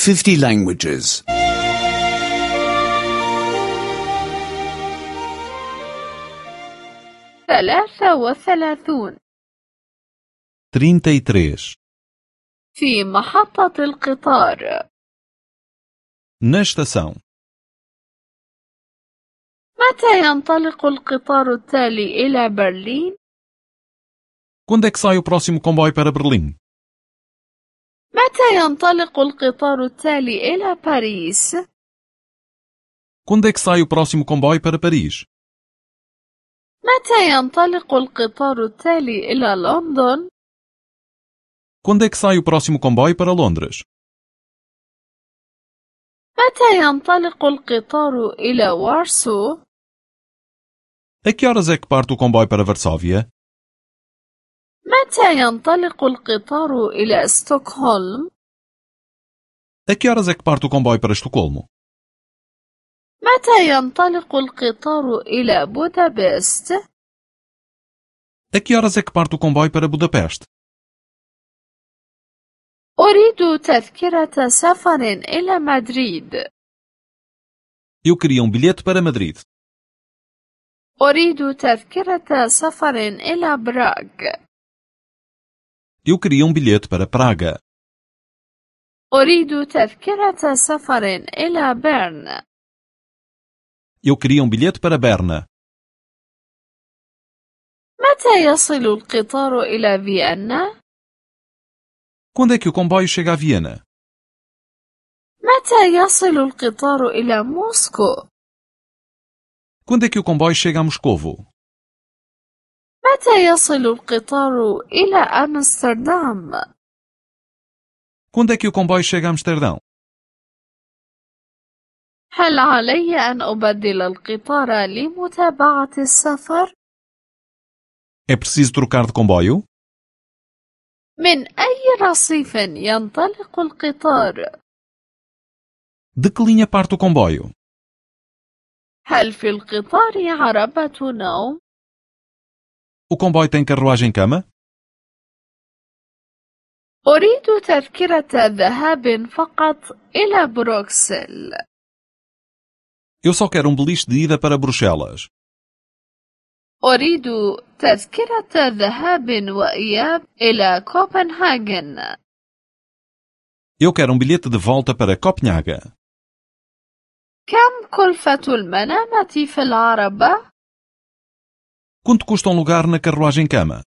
50 languages. 33 33. في محطة القطار. Na estação. متى ينطلق القطار التالي إلى برلين؟ Quando é que sai o próximo comboio para Berlim? متى ينطلق القطار التالي إلى باريس؟ Quando é que sai o próximo comboio para Paris? متى ينطلق القطار التالي إلى لندن؟ Quando é que sai o próximo comboio para Londres? متى ينطلق القطار إلى وارسو؟ A que horas é que parte o comboio para Varsóvia? متى ينطلق القطار إلى ستوكهولم؟ A que horas é que parte o comboio para Estocolmo? متى ينطلق القطار إلى بودابست؟ A que horas é que parte o comboio para Budapeste? أريد تذكرة سفر إلى مدريد. Eu queria um bilhete para Madrid. أريد تذكرة سفر إلى براغ. Eu queria um bilhete para Praga. أريد تذكرة سفر إلى بيرن. Eu queria um bilhete para Berna. متى يصل القطار إلى فيينا؟ Quando é que o comboio chega a Viena? متى يصل القطار إلى موسكو؟ Quando é que o comboio chega a Moscovo? متى يصل القطار إلى أمستردام؟ Quando é que o comboio chega a Amsterdão? هل علي أن أبدل القطار لمتابعة السفر؟ É preciso trocar de comboio? من أي رصيف ينطلق القطار؟ De que linha parte o comboio? هل في القطار عربة نوم؟ O comboio tem carruagem-cama? أريد تذكرة ذهاب فقط إلى بروكسل. Eu só quero um beliche de ida para Bruxelas. أريد تذكرة ذهاب وإياب إلى كوبنهاجن. Eu quero um bilhete de volta para Copenhaga. كم كلفة المنامة في العربة؟ Quanto custa um lugar na carruagem-cama?